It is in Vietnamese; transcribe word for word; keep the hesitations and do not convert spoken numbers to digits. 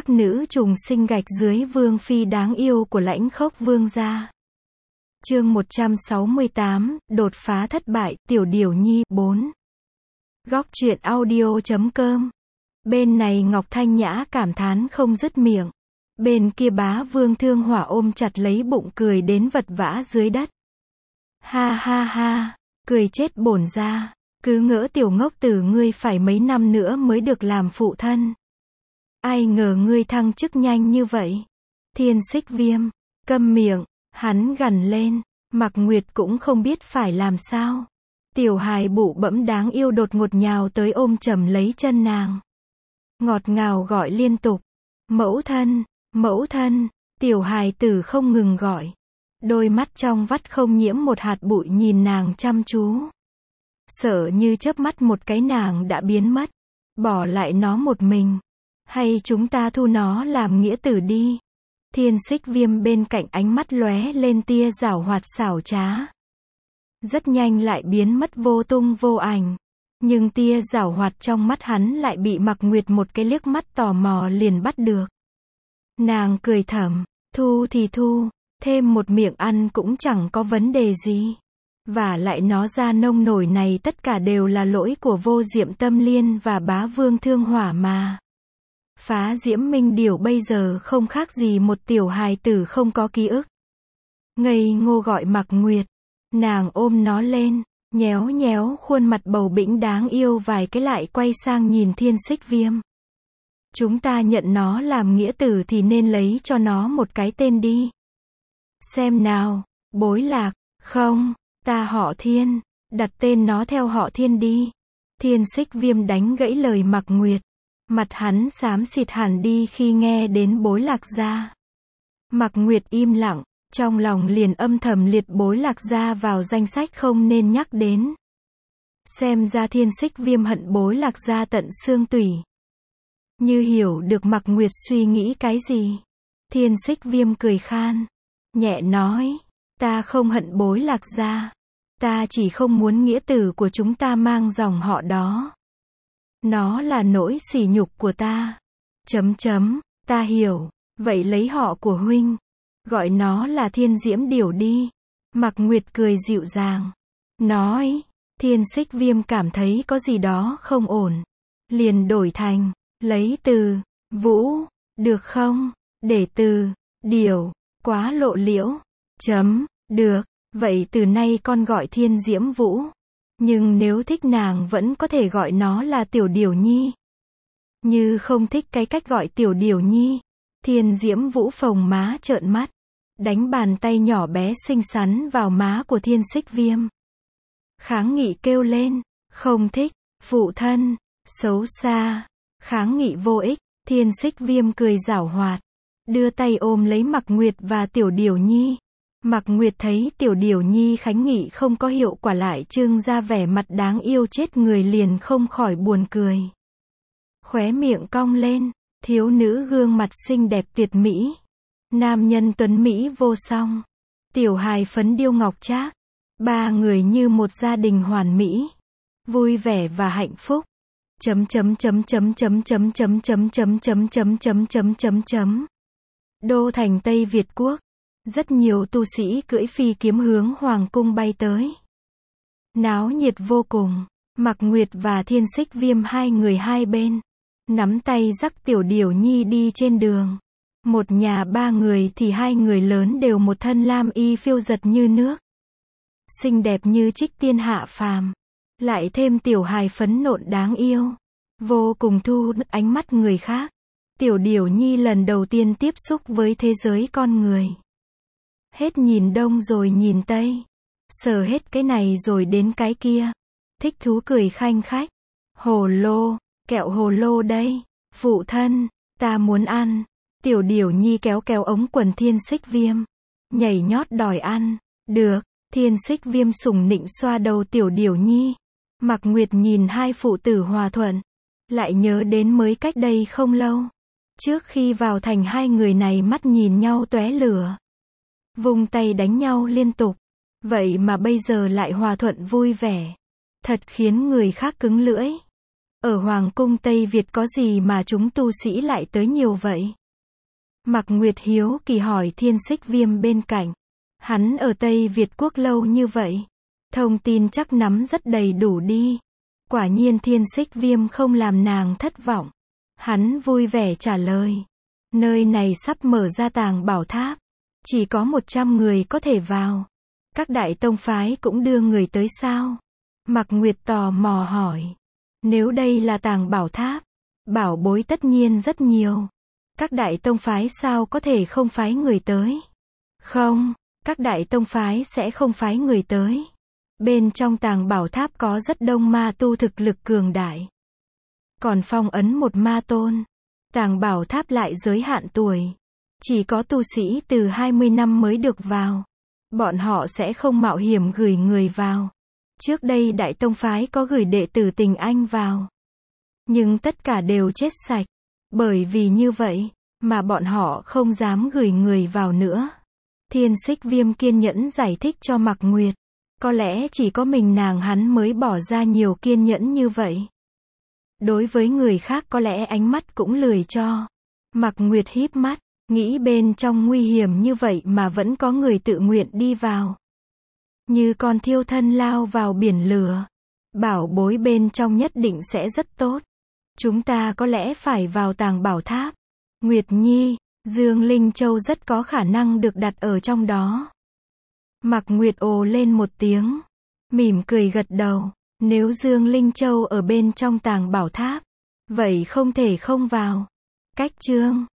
Các nữ trùng sinh gạch dưới vương phi đáng yêu của Lãnh Khốc Vương gia. Chương một trăm sáu mươi tám, đột phá thất bại, Tiểu Điểu Nhi, bốn. Góc truyện audio chấm com. Bên này Ngọc Thanh Nhã cảm thán không dứt miệng. Bên kia Bá Vương Thương Hỏa ôm chặt lấy bụng cười đến vật vã dưới đất. Ha ha ha, cười chết bổn gia, cứ ngỡ tiểu ngốc tử ngươi phải mấy năm nữa mới được làm phụ thân. Ai ngờ ngươi thăng chức nhanh như vậy. Thiên Xích Viêm, câm miệng, hắn gằn lên, Mặc Nguyệt cũng không biết phải làm sao. Tiểu hài bụ bẫm đáng yêu đột ngột nhào tới ôm chầm lấy chân nàng. Ngọt ngào gọi liên tục, mẫu thân, mẫu thân, tiểu hài tử không ngừng gọi. Đôi mắt trong vắt không nhiễm một hạt bụi nhìn nàng chăm chú. Sợ như chớp mắt một cái nàng đã biến mất, bỏ lại nó một mình. Hay chúng ta thu nó làm nghĩa tử đi. Thiên Xích Viêm bên cạnh ánh mắt lóe lên tia giảo hoạt xảo trá. Rất nhanh lại biến mất vô tung vô ảnh. Nhưng tia giảo hoạt trong mắt hắn lại bị Mặc Nguyệt một cái liếc mắt tò mò liền bắt được. Nàng cười thầm, thu thì thu, thêm một miệng ăn cũng chẳng có vấn đề gì. Và lại nó ra nông nổi này tất cả đều là lỗi của Vô Diệm Tâm Liên và Bá Vương Thương Hỏa mà. Phá Diễm Minh Điểu bây giờ không khác gì một tiểu hài tử không có ký ức. Ngây ngô gọi Mặc Nguyệt, nàng ôm nó lên, nhéo nhéo khuôn mặt bầu bĩnh đáng yêu vài cái lại quay sang nhìn Thiên Xích Viêm. Chúng ta nhận nó làm nghĩa tử thì nên lấy cho nó một cái tên đi. Xem nào, Bối Lạc, không, ta họ Thiên, đặt tên nó theo họ Thiên đi. Thiên Xích Viêm đánh gãy lời Mặc Nguyệt. Mặt hắn xám xịt hẳn đi khi nghe đến Bối Lạc gia. Mặc Nguyệt im lặng, trong lòng liền âm thầm liệt Bối Lạc gia vào danh sách không nên nhắc đến. Xem ra Thiên Xích Viêm hận Bối Lạc gia tận xương tủy. Như hiểu được Mặc Nguyệt suy nghĩ cái gì. Thiên Xích Viêm cười khan, nhẹ nói, ta không hận Bối Lạc gia. Ta chỉ không muốn nghĩa tử của chúng ta mang dòng họ đó. Nó là nỗi sỉ nhục của ta. Chấm chấm, ta hiểu, vậy lấy họ của huynh. Gọi nó là Thiên Diễm Điểu đi. Mặc Nguyệt cười dịu dàng. Nói, Thiên Xích Viêm cảm thấy có gì đó không ổn. Liền đổi thành, lấy từ, Vũ, được không? Để từ, Điểu, quá lộ liễu. Chấm, được, vậy từ nay con gọi Thiên Diễm Vũ. Nhưng nếu thích nàng vẫn có thể gọi nó là Tiểu Điểu Nhi. Như không thích cái cách gọi Tiểu Điểu Nhi. Thiên Diễm Vũ phồng má trợn mắt. Đánh bàn tay nhỏ bé xinh xắn vào má của Thiên Xích Viêm. Kháng nghị kêu lên. Không thích, phụ thân, xấu xa. Kháng nghị vô ích. Thiên Xích Viêm cười giảo hoạt. Đưa tay ôm lấy Mặc Nguyệt và Tiểu Điểu Nhi. Mặc Nguyệt thấy Tiểu Điểu Nhi kháng nghị không có hiệu quả lại trưng ra vẻ mặt đáng yêu chết người liền không khỏi buồn cười. Khóe miệng cong lên, thiếu nữ gương mặt xinh đẹp tuyệt mỹ. Nam nhân tuấn mỹ vô song. Tiểu hài phấn điêu ngọc trác. Ba người như một gia đình hoàn mỹ. Vui vẻ và hạnh phúc. Chấm chấm chấm chấm chấm chấm chấm chấm chấm chấm chấm chấm chấm chấm chấm. Đô thành Tây Việt Quốc. Rất nhiều tu sĩ cưỡi phi kiếm hướng hoàng cung bay tới. Náo nhiệt vô cùng. Mặc Nguyệt và Thiên Xích Viêm hai người hai bên. Nắm tay dắt Tiểu Điểu Nhi đi trên đường. Một nhà ba người thì hai người lớn đều một thân lam y phiêu giật như nước. Xinh đẹp như trích tiên hạ phàm. Lại thêm tiểu hài phấn nộn đáng yêu. Vô cùng thu hút ánh mắt người khác. Tiểu Điểu Nhi lần đầu tiên tiếp xúc với thế giới con người. Hết nhìn đông rồi nhìn tây. Sờ hết cái này rồi đến cái kia. Thích thú cười khanh khách. Hồ lô, kẹo hồ lô đây. Phụ thân, ta muốn ăn. Tiểu Điểu Nhi kéo kéo ống quần Thiên Xích Viêm. Nhảy nhót đòi ăn. Được, Thiên Xích Viêm sủng nịnh xoa đầu Tiểu Điểu Nhi. Mặc Nguyệt nhìn hai phụ tử hòa thuận. Lại nhớ đến mới cách đây không lâu. Trước khi vào thành hai người này mắt nhìn nhau tóe lửa. Vung tay đánh nhau liên tục. Vậy mà bây giờ lại hòa thuận vui vẻ. Thật khiến người khác cứng lưỡi. Ở Hoàng cung Tây Việt có gì mà chúng tu sĩ lại tới nhiều vậy? Mạc Nguyệt hiếu kỳ hỏi Thiên Xích Viêm bên cạnh. Hắn ở Tây Việt quốc lâu như vậy. Thông tin chắc nắm rất đầy đủ đi. Quả nhiên Thiên Xích Viêm không làm nàng thất vọng. Hắn vui vẻ trả lời. Nơi này sắp mở ra tàng bảo tháp. Chỉ có một trăm người có thể vào. Các đại tông phái cũng đưa người tới sao? Mạc Nguyệt tò mò hỏi. Nếu đây là tàng bảo tháp, bảo bối tất nhiên rất nhiều. Các đại tông phái sao có thể không phái người tới? Không, các đại tông phái sẽ không phái người tới. Bên trong tàng bảo tháp có rất đông ma tu thực lực cường đại. Còn phong ấn một ma tôn. Tàng bảo tháp lại giới hạn tuổi. Chỉ có tu sĩ từ hai mươi năm mới được vào. Bọn họ sẽ không mạo hiểm gửi người vào. Trước đây đại tông phái có gửi đệ tử Tình Anh vào. Nhưng tất cả đều chết sạch. Bởi vì như vậy, mà bọn họ không dám gửi người vào nữa. Thiên Xích Viêm kiên nhẫn giải thích cho Mạc Nguyệt. Có lẽ chỉ có mình nàng hắn mới bỏ ra nhiều kiên nhẫn như vậy. Đối với người khác có lẽ ánh mắt cũng lười cho. Mạc Nguyệt híp mắt, nghĩ bên trong nguy hiểm như vậy mà vẫn có người tự nguyện đi vào. Như con thiêu thân lao vào biển lửa. Bảo bối bên trong nhất định sẽ rất tốt. Chúng ta có lẽ phải vào tàng bảo tháp. Nguyệt Nhi, Dương Linh Châu rất có khả năng được đặt ở trong đó. Mạc Nguyệt ồ lên một tiếng. Mỉm cười gật đầu. Nếu Dương Linh Châu ở bên trong tàng bảo tháp, vậy không thể không vào. Cách chương